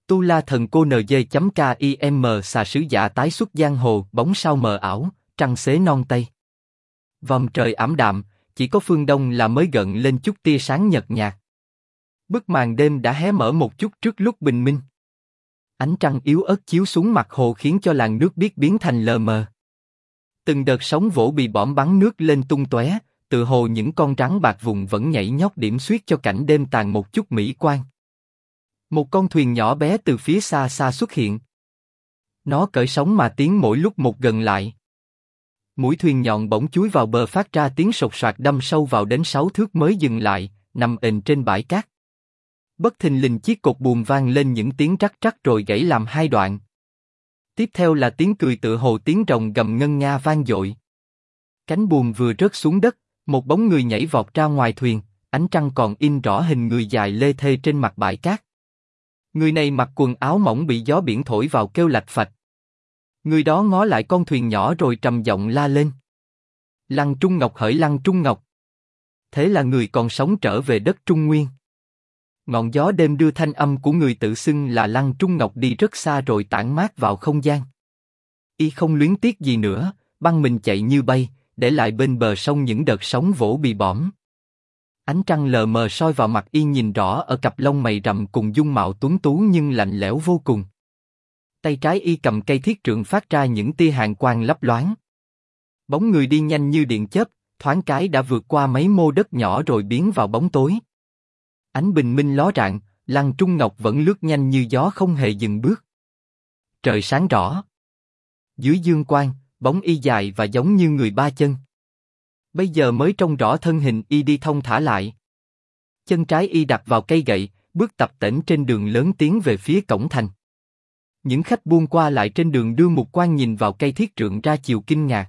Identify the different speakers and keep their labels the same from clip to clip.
Speaker 1: Tu La Thần Cô NG.KIM xà sứ giả tái xuất giang hồ, bóng sao mờ ảo, trăng xế non tây. Vòng trời ảm đạm, chỉ có phương đông là mới gợn lên chút tia sáng nhợt nhạt. Bức màn đêm đã hé mở một chút trước lúc bình minh. Ánh trăng yếu ớt chiếu xuống mặt hồ khiến cho làn nước biếc biến thành lờ mờ. Từng đợt sóng vỗ bị bõm bắn nước lên tung tóe, tự hồ những con rắn bạc vùng vẫn nhảy nhót điểm xuyết cho cảnh đêm tàn một chút mỹ quan. Một con thuyền nhỏ bé từ phía xa xa xuất hiện. Nó cởi sóng mà tiến mỗi lúc một gần lại. Mũi thuyền nhọn bỗng chúi vào bờ phát ra tiếng sột soạt đâm sâu vào đến 6 thước mới dừng lại, nằm ềnh trên bãi cát. Bất thình lình chiếc cột buồm vang lên những tiếng trắc trắc rồi gãy làm hai đoạn. Tiếp theo là tiếng cười tựa hồ tiếng rồng gầm ngân nga vang dội. Cánh buồm vừa rớt xuống đất, một bóng người nhảy vọt ra ngoài thuyền, ánh trăng còn in rõ hình người dài lê thê trên mặt bãi cát. Người này mặc quần áo mỏng bị gió biển thổi vào kêu lạch phạch. Người đó ngó lại con thuyền nhỏ rồi trầm giọng la lên. Lăng Trung Ngọc hỡi Lăng Trung Ngọc. Thế là người còn sống trở về đất Trung Nguyên. Ngọn gió đêm đưa thanh âm của người tự xưng là Lăng Trung Ngọc đi rất xa rồi tản mát vào không gian. Y không luyến tiếc gì nữa, băng mình chạy như bay, để lại bên bờ sông những đợt sóng vỗ bị bõm. Ánh trăng lờ mờ soi vào mặt Y nhìn rõ ở cặp lông mày rậm cùng dung mạo tuấn tú nhưng lạnh lẽo vô cùng. Tay trái Y cầm cây thiết trượng phát ra những tia hàn quang lấp loáng. Bóng người đi nhanh như điện chớp, thoáng cái đã vượt qua mấy mô đất nhỏ rồi biến vào bóng tối. Ánh bình minh ló rạng, Lăng Trung Ngọc vẫn lướt nhanh như gió không hề dừng bước. Trời sáng rõ. Dưới dương quang, bóng Y dài và giống như người ba chân. Bây giờ mới trông rõ thân hình Y đi thông thả lại. Chân trái Y đặt vào cây gậy, bước tập tễnh trên đường lớn tiến về phía cổng thành. Những khách buôn qua lại trên đường đưa mục quan nhìn vào cây thiết trượng ra chiều kinh ngạc.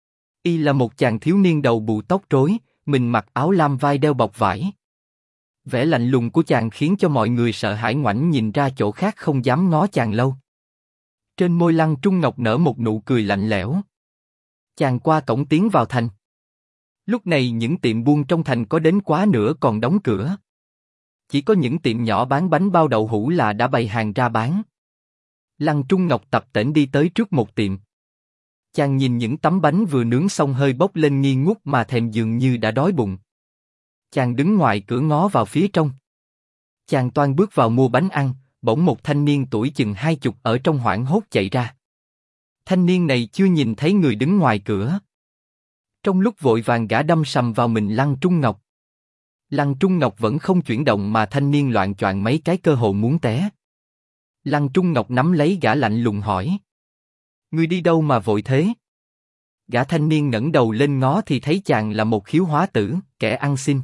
Speaker 1: Y là một chàng thiếu niên đầu bù tóc rối, mình mặc áo lam vai đeo bọc vải. Vẻ lạnh lùng của chàng khiến cho mọi người sợ hãi ngoảnh nhìn ra chỗ khác không dám ngó chàng lâu. Trên môi Lăng Trung Ngọc nở một nụ cười lạnh lẽo. Chàng qua cổng tiến vào thành. Lúc này những tiệm buôn trong thành có đến quá nửa còn đóng cửa. Chỉ có những tiệm nhỏ bán bánh bao đậu hũ là đã bày hàng ra bán. Lăng Trung Ngọc tập tễnh đi tới trước một tiệm. Chàng nhìn những tấm bánh vừa nướng xong hơi bốc lên nghi ngút mà thèm dường như đã đói bụng. Chàng đứng ngoài cửa ngó vào phía trong. Chàng toan bước vào mua bánh ăn, bỗng một thanh niên tuổi chừng 20 ở trong hoảng hốt chạy ra. Thanh niên này chưa nhìn thấy người đứng ngoài cửa. Trong lúc vội vàng gã đâm sầm vào mình Lăng Trung Ngọc. Lăng Trung Ngọc vẫn không chuyển động mà thanh niên loạng choạng mấy cái cơ hồ muốn té. Lăng Trung Ngọc nắm lấy gã lạnh lùng hỏi. Ngươi đi đâu mà vội thế? Gã thanh niên ngẩng đầu lên ngó thì thấy chàng là một khiếu hóa tử, kẻ ăn xin.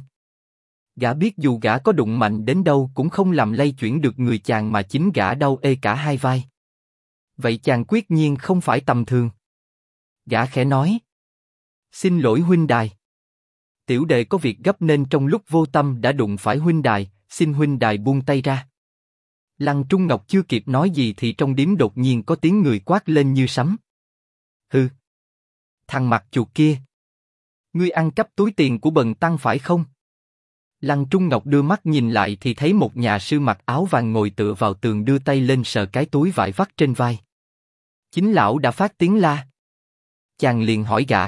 Speaker 1: Gã biết dù gã có đụng mạnh đến đâu cũng không làm lay chuyển được người chàng mà chính gã đau ê cả hai vai. Vậy chàng quyết nhiên không phải tầm thường. Gã khẽ nói. Xin lỗi huynh đài. Tiểu đệ có việc gấp nên trong lúc vô tâm đã đụng phải huynh đài, xin huynh đài buông tay ra. Lăng Trung Ngọc chưa kịp nói gì thì trong điếm đột nhiên có tiếng người quát lên như sấm. Hừ. Thằng mặt chuột kia. Ngươi ăn cắp túi tiền của bần tăng phải không? Lăng Trung Ngọc đưa mắt nhìn lại thì thấy một nhà sư mặc áo vàng ngồi tựa vào tường đưa tay lên sờ cái túi vải vắt trên vai. Chính lão đã phát tiếng la. Chàng liền hỏi gã.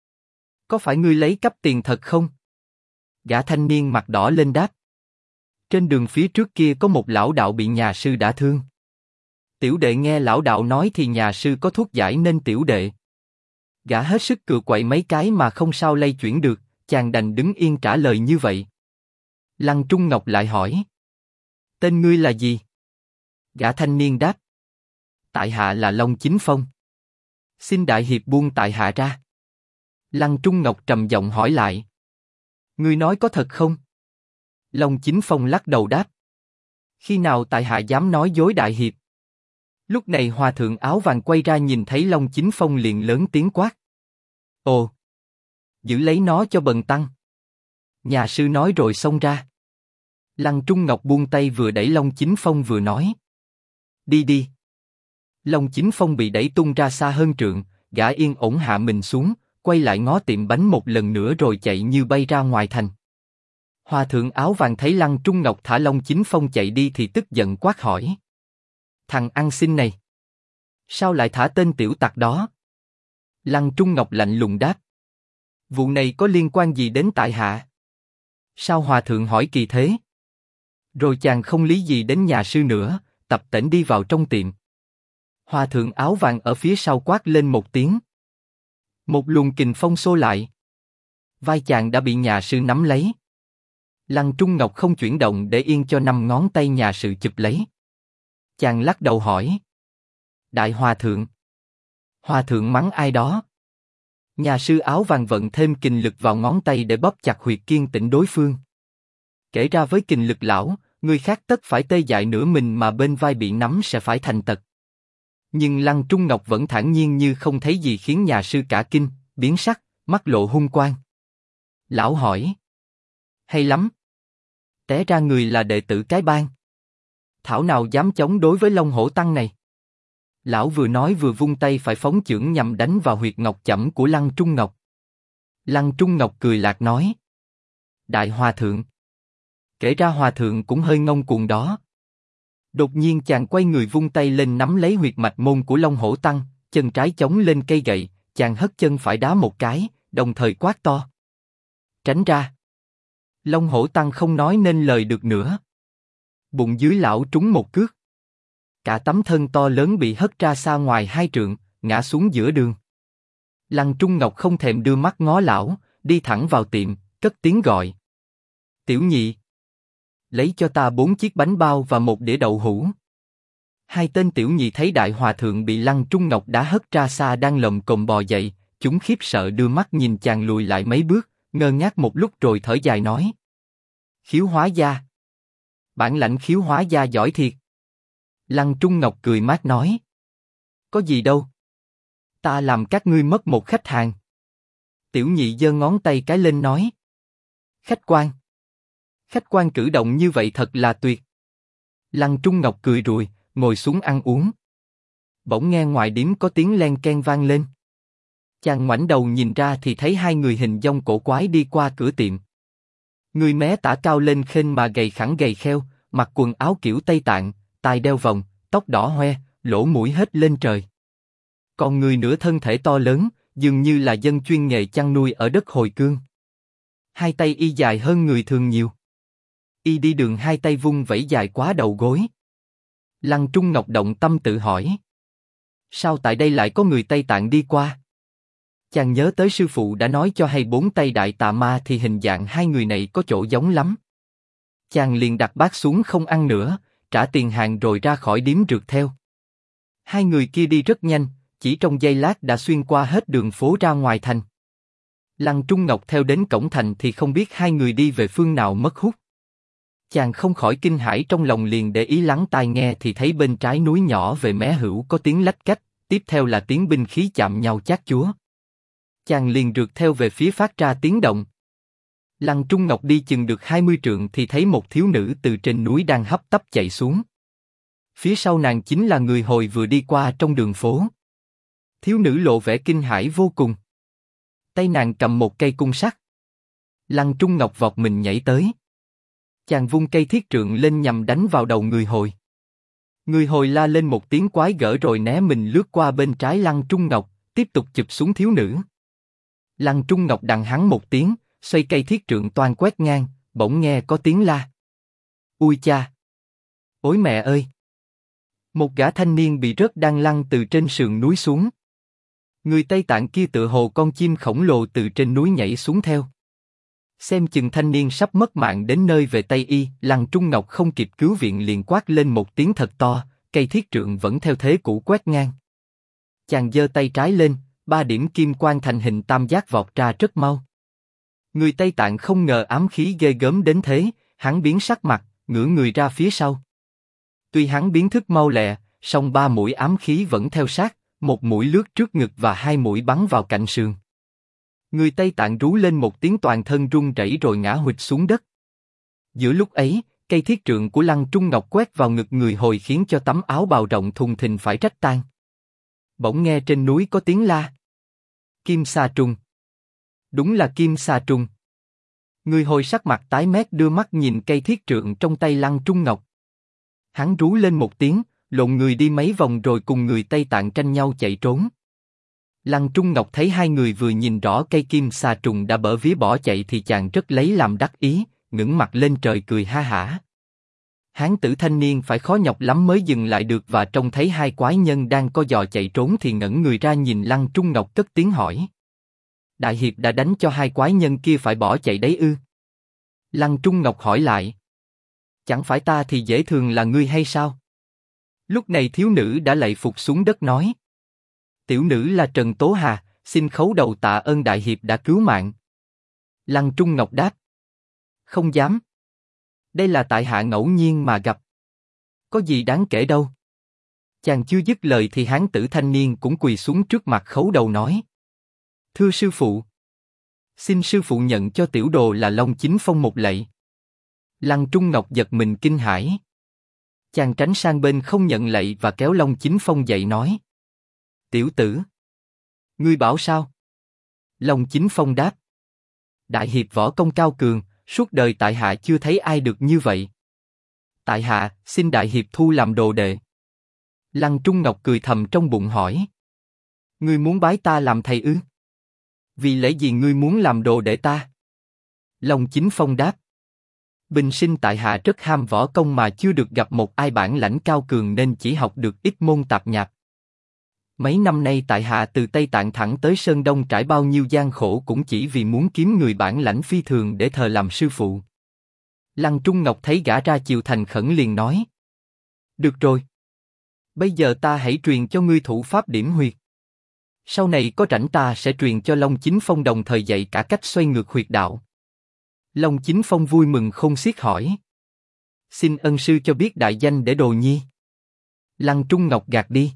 Speaker 1: Có phải ngươi lấy cắp tiền thật không? Gã thanh niên mặt đỏ lên đáp. Trên đường phía trước kia có một lão đạo bị nhà sư đả thương. Tiểu đệ nghe lão đạo nói thì nhà sư có thuốc giải nên tiểu đệ. Gã hết sức cựa quậy mấy cái mà không sao lay chuyển được, chàng đành đứng yên trả lời như vậy. Lăng Trung Ngọc lại hỏi. Tên ngươi là gì? Gã thanh niên đáp. Tại hạ là Long Chính Phong. Xin đại hiệp buông tại hạ ra. Lăng Trung Ngọc trầm giọng hỏi lại. Ngươi nói có thật không? Long Chính Phong lắc đầu đáp. Khi nào tại hạ dám nói dối đại hiệp? Lúc này hòa thượng áo vàng quay ra nhìn thấy Long Chính Phong liền lớn tiếng quát. Ồ! Giữ lấy nó cho bần tăng. Nhà sư nói rồi xông ra. Lăng Trung Ngọc buông tay vừa đẩy Long Chính Phong vừa nói. Đi đi. Long Chính Phong bị đẩy tung ra xa hơn trượng, gã yên ổn hạ mình xuống, quay lại ngó tiệm bánh một lần nữa rồi chạy như bay ra ngoài thành. Hòa thượng áo vàng thấy Lăng Trung Ngọc thả Long Chính Phong chạy đi thì tức giận quát hỏi. Thằng ăn xin này, sao lại thả tên tiểu tặc đó? Lăng Trung Ngọc lạnh lùng đáp. Vụ này có liên quan gì đến tại hạ? Sao hòa thượng hỏi kỳ thế? Rồi chàng không lý gì đến nhà sư nữa, tập tễnh đi vào trong tiệm. Hòa thượng áo vàng ở phía sau quát lên một tiếng. Một luồng kình phong xô lại. Vai chàng đã bị nhà sư nắm lấy. Lăng Trung Ngọc không chuyển động để yên cho 5 ngón tay nhà sư chụp lấy. Chàng lắc đầu hỏi. Đại hòa thượng. Hòa thượng mắng ai đó? Nhà sư áo vàng vận thêm kình lực vào ngón tay để bóp chặt huyệt kiên tĩnh đối phương. Kể ra với kình lực lão, người khác tất phải tê dại nửa mình mà bên vai bị nắm sẽ phải thành tật. Nhưng Lăng Trung Ngọc vẫn thản nhiên như không thấy gì khiến nhà sư cả kinh, biến sắc, mắt lộ hung quang. Lão hỏi. Hay lắm. Té ra người là đệ tử cái bang. Thảo nào dám chống đối với Long Hổ Tăng này. Lão vừa nói vừa vung tay phải phóng chưởng nhằm đánh vào huyệt ngọc chẩm của Lăng Trung Ngọc. Lăng Trung Ngọc cười lạc nói. Đại hòa thượng. Kể ra hòa thượng cũng hơi ngông cuồng đó. Đột nhiên chàng quay người vung tay lên nắm lấy huyệt mạch môn của Long Hổ Tăng, chân trái chống lên cây gậy, chàng hất chân phải đá một cái, đồng thời quát to. Tránh ra. Long Hổ Tăng không nói nên lời được nữa. Bụng dưới lão trúng một cước. Cả tấm thân to lớn bị hất ra xa ngoài 2 trượng, ngã xuống giữa đường. Lăng Trung Ngọc không thèm đưa mắt ngó lão, đi thẳng vào tiệm, cất tiếng gọi. Tiểu nhị. Lấy cho ta 4 chiếc bánh bao và 1 đĩa đậu hũ. 2 tên tiểu nhị thấy đại hòa thượng bị Lăng Trung Ngọc đá hất ra xa đang lồm cồm bò dậy, chúng khiếp sợ đưa mắt nhìn chàng lùi lại mấy bước, ngơ ngác một lúc rồi thở dài nói. Khiếu hóa gia. Bản lãnh khiếu hóa gia giỏi thiệt. Lăng Trung Ngọc cười mát nói. Có gì đâu. Ta làm các ngươi mất một khách hàng. Tiểu nhị giơ ngón tay cái lên nói. Khách quan. Khách quan cử động như vậy thật là tuyệt. Lăng Trung Ngọc cười rùi, ngồi xuống ăn uống. Bỗng nghe ngoài điếm có tiếng len ken vang lên. Chàng ngoảnh đầu nhìn ra thì thấy 2 người hình dong cổ quái đi qua cửa tiệm. Người mé tả cao lên khênh mà gầy khẳng gầy kheo, mặc quần áo kiểu Tây Tạng, tai đeo vòng, tóc đỏ hoe, lỗ mũi hết lên trời. Còn người nửa thân thể to lớn, dường như là dân chuyên nghề chăn nuôi ở đất Hồi Cương. 2 tay y dài hơn người thường nhiều. Y đi đường 2 tay vung vẩy dài quá đầu gối. Lăng Trung Ngọc động tâm tự hỏi. Sao tại đây lại có người Tây Tạng đi qua? Chàng nhớ tới sư phụ đã nói cho hay 4 tay đại tà ma thì hình dạng 2 người này có chỗ giống lắm. Chàng liền đặt bát xuống không ăn nữa, trả tiền hàng rồi ra khỏi điếm rượt theo. 2 người kia đi rất nhanh, chỉ trong giây lát đã xuyên qua hết đường phố ra ngoài thành. Lăng Trung Ngọc theo đến cổng thành thì không biết 2 người đi về phương nào mất hút. Chàng không khỏi kinh hãi trong lòng liền để ý lắng tai nghe thì thấy bên trái núi nhỏ về mé hữu có tiếng lách cách, tiếp theo là tiếng binh khí chạm nhau chát chúa. Chàng liền rượt theo về phía phát ra tiếng động. Lăng Trung Ngọc đi chừng được 20 trượng thì thấy một thiếu nữ từ trên núi đang hấp tấp chạy xuống. Phía sau nàng chính là người Hồi vừa đi qua trong đường phố. Thiếu nữ lộ vẻ kinh hãi vô cùng. Tay nàng cầm một cây cung sắt. Lăng Trung Ngọc vọt mình nhảy tới. Chàng vung cây thiết trượng lên nhằm đánh vào đầu người Hồi. Người Hồi la lên một tiếng quái gở rồi né mình lướt qua bên trái Lăng Trung Ngọc, tiếp tục chụp xuống thiếu nữ. Lăng Trung Ngọc đằng hắn một tiếng, xoay cây thiết trượng toan quét ngang, bỗng nghe có tiếng la. Ui cha! Ôi mẹ ơi! Một gã thanh niên bị rớt đang lăn từ trên sườn núi xuống. Người Tây Tạng kia tựa hồ con chim khổng lồ từ trên núi nhảy xuống theo. Xem chừng thanh niên sắp mất mạng đến nơi về Tây Y, Lăng Trung Ngọc không kịp cứu viện liền quát lên một tiếng thật to, cây thiết trượng vẫn theo thế cũ quét ngang. Chàng giơ tay trái lên, 3 điểm kim quang thành hình tam giác vọt ra rất mau. Người Tây Tạng không ngờ ám khí ghê gớm đến thế, hắn biến sắc mặt, ngửa người ra phía sau. Tuy hắn biến thức mau lẹ, song 3 mũi ám khí vẫn theo sát, 1 mũi lướt trước ngực và 2 mũi bắn vào cạnh sườn. Người Tây Tạng rú lên một tiếng toàn thân run rẩy rồi ngã huỵch xuống đất. Giữa lúc ấy, cây thiết trượng của Lăng Trung Ngọc quét vào ngực người Hồi khiến cho tấm áo bào rộng thùng thình phải rách tan. Bỗng nghe trên núi có tiếng la. Kim Sa Trùng. Đúng là Kim Sa Trùng. Người Hồi sắc mặt tái mét đưa mắt nhìn cây thiết trượng trong tay Lăng Trung Ngọc. Hắn rú lên một tiếng, lộn người đi mấy vòng rồi cùng người Tây Tạng tranh nhau chạy trốn. Lăng Trung Ngọc thấy hai người vừa nhìn rõ cây kim xà trùng đã bở vía bỏ chạy thì chàng rất lấy làm đắc ý, ngẩng mặt lên trời cười ha hả. Hán tử thanh niên phải khó nhọc lắm mới dừng lại được và trông thấy hai quái nhân đang co giò chạy trốn thì ngẩng người ra nhìn Lăng Trung Ngọc cất tiếng hỏi. Đại hiệp đã đánh cho hai quái nhân kia phải bỏ chạy đấy ư? Lăng Trung Ngọc hỏi lại. Chẳng phải ta thì dễ thường là ngươi hay sao? Lúc này thiếu nữ đã lạy phục xuống đất nói. Tiểu nữ là Trần Tố Hà, xin khấu đầu tạ ơn đại hiệp đã cứu mạng. Lăng Trung Ngọc đáp. Không dám. Đây là tại hạ ngẫu nhiên mà gặp. Có gì đáng kể đâu. Chàng chưa dứt lời thì hán tử thanh niên cũng quỳ xuống trước mặt khấu đầu nói. Thưa sư phụ. Xin sư phụ nhận cho tiểu đồ là Long Chính Phong một lạy. Lăng Trung Ngọc giật mình kinh hãi. Chàng tránh sang bên không nhận lạy và kéo Long Chính Phong dậy nói. Tiểu tử. Ngươi bảo sao? Long Chính Phong đáp. Đại hiệp võ công cao cường, suốt đời tại hạ chưa thấy ai được như vậy. Tại hạ, xin đại hiệp thu làm đồ đệ. Lăng Trung Ngọc cười thầm trong bụng hỏi. Ngươi muốn bái ta làm thầy ư? Vì lẽ gì ngươi muốn làm đồ đệ ta? Long Chính Phong đáp. Bình sinh tại hạ rất ham võ công mà chưa được gặp một ai bản lãnh cao cường nên chỉ học được ít môn tạp nhạp. Mấy năm nay tại hạ từ Tây Tạng thẳng tới Sơn Đông trải bao nhiêu gian khổ cũng chỉ vì muốn kiếm người bản lãnh phi thường để thờ làm sư phụ. Lăng Trung Ngọc thấy gã ra chiều thành khẩn liền nói. Được rồi. Bây giờ ta hãy truyền cho ngươi thủ pháp điểm huyệt. Sau này có rảnh ta sẽ truyền cho Long Chính Phong đồng thời dạy cả cách xoay ngược huyệt đạo. Long Chính Phong vui mừng khôn xiết hỏi. Xin ân sư cho biết đại danh để đồ nhi. Lăng Trung Ngọc gạt đi.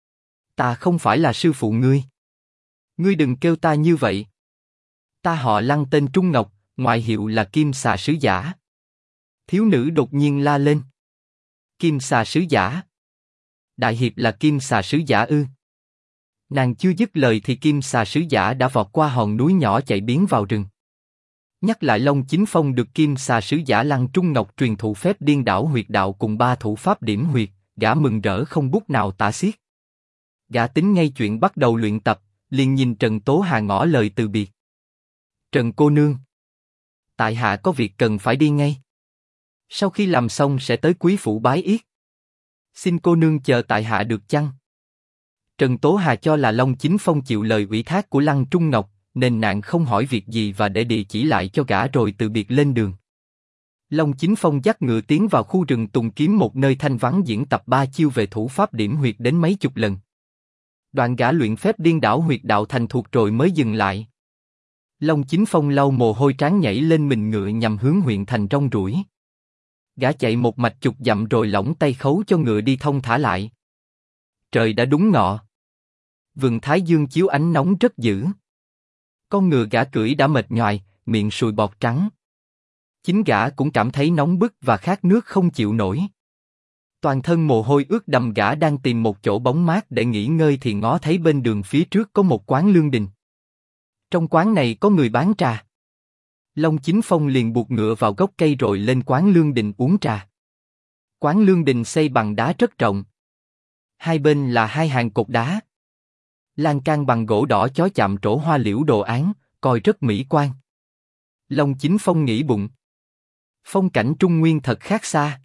Speaker 1: Ta không phải là sư phụ ngươi. Ngươi đừng kêu ta như vậy. Ta họ Lăng tên Trung Ngọc, ngoại hiệu là Kim Xà Sứ Giả. Thiếu nữ đột nhiên la lên. Kim Xà Sứ Giả. Đại hiệp là Kim Xà Sứ Giả ư? Nàng chưa dứt lời thì Kim Xà Sứ Giả đã vọt qua hòn núi nhỏ chạy biến vào rừng. Nhắc lại Long Chính Phong được Kim Xà Sứ Giả Lăng Trung Ngọc truyền thụ phép điên đảo huyệt đạo cùng 3 thủ pháp điểm huyệt, gã mừng rỡ không bút nào tả xiết. Gã tính ngay chuyện bắt đầu luyện tập, liền nhìn Trần Tố Hà ngỏ lời từ biệt. Trần cô nương, tại hạ có việc cần phải đi ngay. Sau khi làm xong sẽ tới quý phủ bái yết. Xin cô nương chờ tại hạ được chăng? Trần Tố Hà cho là Long Chính Phong chịu lời ủy thác của Lăng Trung Ngọc, nên nàng không hỏi việc gì và để địa chỉ lại cho gã rồi từ biệt lên đường. Long Chính Phong dắt ngựa tiến vào khu rừng Tùng Kiếm, một nơi thanh vắng diễn tập 3 chiêu về thủ pháp điểm huyệt đến mấy chục lần. Đoạn gã luyện phép điên đảo huyệt đạo thành thuộc rồi mới dừng lại. Long Chính Phong lau mồ hôi trán nhảy lên mình ngựa nhằm hướng huyện thành rong ruổi. Gã chạy một mạch chục dặm rồi lỏng tay khấu cho ngựa đi thông thả lại. Trời đã đúng ngọ. Vầng thái dương chiếu ánh nóng rất dữ. Con ngựa gã cưỡi đã mệt nhoài, miệng sùi bọt trắng. Chính gã cũng cảm thấy nóng bức và khát nước không chịu nổi. Toàn thân mồ hôi ướt đầm, gã đang tìm một chỗ bóng mát để nghỉ ngơi thì ngó thấy bên đường phía trước có một quán lương đình. Trong quán này có người bán trà. Long Chính Phong liền buộc ngựa vào gốc cây rồi lên quán lương đình uống trà. Quán lương đình xây bằng đá rất rộng. Hai bên là hai hàng cột đá. Lan can bằng gỗ đỏ chói chạm trổ hoa liễu đồ án, coi rất mỹ quan. Long Chính Phong nghĩ bụng. Phong cảnh Trung Nguyên thật khác xa.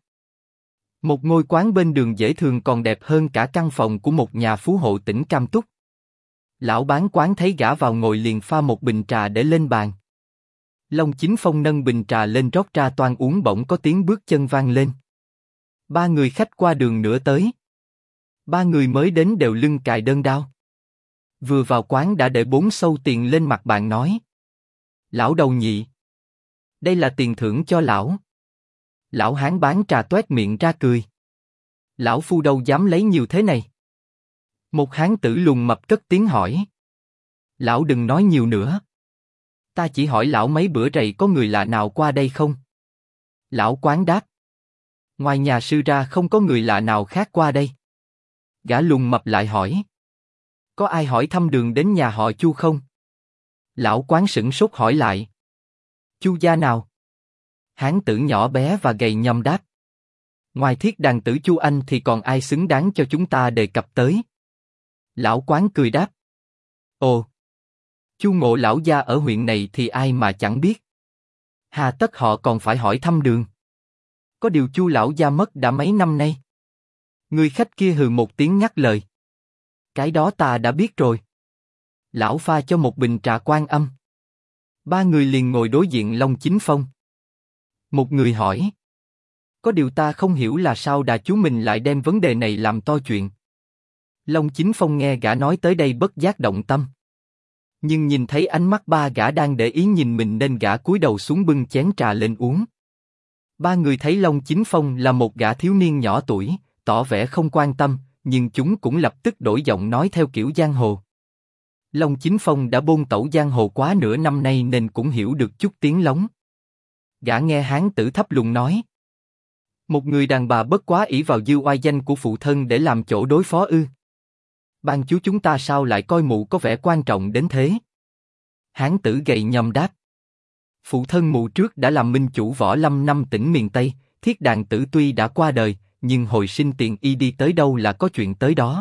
Speaker 1: Một ngôi quán bên đường dễ thường còn đẹp hơn cả căn phòng của một nhà phú hộ tỉnh Cam Túc. Lão bán quán thấy gã vào ngồi liền pha một bình trà để lên bàn. Long Chính Phong nâng bình trà lên rót ra toan uống, bỗng có tiếng bước chân vang lên. 3 người khách qua đường nữa tới. 3 người mới đến đều lưng cài đơn đao. Vừa vào quán đã để 4 sâu tiền lên mặt bàn nói. Lão đầu nhị. Đây là tiền thưởng cho lão. Lão hán bán trà toét miệng ra cười. Lão phu đâu dám lấy nhiều thế này. Một hán tử lùn mập cất tiếng hỏi. Lão đừng nói nhiều nữa. Ta chỉ hỏi lão mấy bữa rày có người lạ nào qua đây không? Lão quán đáp. Ngoài nhà sư ra không có người lạ nào khác qua đây. Gã lùn mập lại hỏi. Có ai hỏi thăm đường đến nhà họ Chu không? Lão quán sửng sốt hỏi lại. Chu gia nào? Hán tử nhỏ bé và gầy nhom đáp. Ngoài thiết đàn tử Chu Anh thì còn ai xứng đáng cho chúng ta đề cập tới? Lão Quán cười đáp. Ồ, Chu Ngộ lão gia ở huyện này thì ai mà chẳng biết. Hà tất họ còn phải hỏi thăm đường. Có điều Chu lão gia mất đã mấy năm nay. Người khách kia hừ một tiếng ngắt lời. Cái đó ta đã biết rồi. Lão pha cho một bình trà Quan Âm. Ba người liền ngồi đối diện Long Chính Phong. Một người hỏi. Có điều ta không hiểu là sao Đà Chú mình lại đem vấn đề này làm to chuyện. Long Chính Phong nghe gã nói tới đây bất giác động tâm. Nhưng nhìn thấy ánh mắt ba gã đang để ý nhìn mình nên gã cúi đầu xuống bưng chén trà lên uống. Ba người thấy Long Chính Phong là một gã thiếu niên nhỏ tuổi, tỏ vẻ không quan tâm, nhưng chúng cũng lập tức đổi giọng nói theo kiểu giang hồ. Long Chính Phong đã bôn tẩu giang hồ quá nửa năm nay nên cũng hiểu được chút tiếng lóng. Gã nghe hán tử thấp lùng nói. Một người đàn bà bất quá ỷ vào dư oai danh của phụ thân để làm chỗ đối phó ư? Ban chú chúng ta sao lại coi mụ có vẻ quan trọng đến thế? Hán tử gầy nhom đáp. Phụ thân mụ trước đã làm minh chủ võ lâm năm tỉnh miền Tây, thiết đàn tử tuy đã qua đời, nhưng hồi sinh tiền y đi tới đâu là có chuyện tới đó.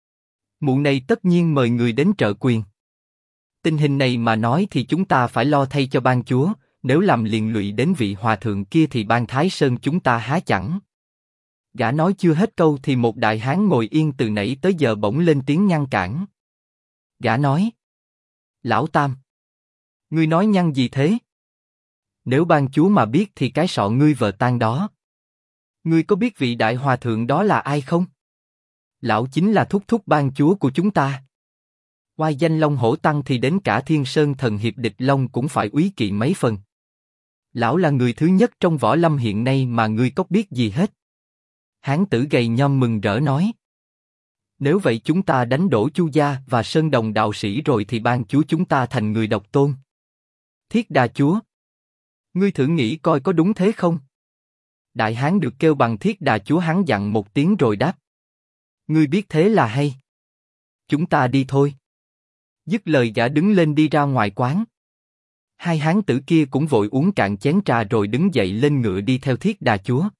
Speaker 1: Mụ này tất nhiên mời người đến trợ quyền. Tình hình này mà nói thì chúng ta phải lo thay cho ban chúa, nếu làm liền lụy đến vị hòa thượng kia thì ban Thái Sơn chúng ta há chẳng. Gã nói chưa hết câu thì một đại hán ngồi yên từ nãy tới giờ bỗng lên tiếng ngăn cản. Gã nói. Lão Tam. Ngươi nói nhăng gì thế? Nếu ban chúa mà biết thì cái sọ ngươi vờ tan đó. Ngươi có biết vị đại hòa thượng đó là ai không? Lão chính là thúc thúc ban chúa của chúng ta. Oai danh Long Hổ Tăng thì đến cả Thiên Sơn Thần Hiệp Địch Long cũng phải úy kỵ mấy phần. Lão là người thứ nhất trong võ lâm hiện nay mà ngươi có biết gì hết. Hán tử gầy nhom mừng rỡ nói. Nếu vậy chúng ta đánh đổ Chu gia và Sơn Đồng đạo sĩ rồi thì ban chúa chúng ta thành người độc tôn. Thiết Đà chúa. Ngươi thử nghĩ coi có đúng thế không? Đại hán được kêu bằng Thiết Đà chúa hắn dặn một tiếng rồi đáp. Ngươi biết thế là hay. Chúng ta đi thôi. Dứt lời gã đứng lên đi ra ngoài quán. Hai hán tử kia cũng vội uống cạn chén trà rồi đứng dậy lên ngựa đi theo Thiết Đà chúa.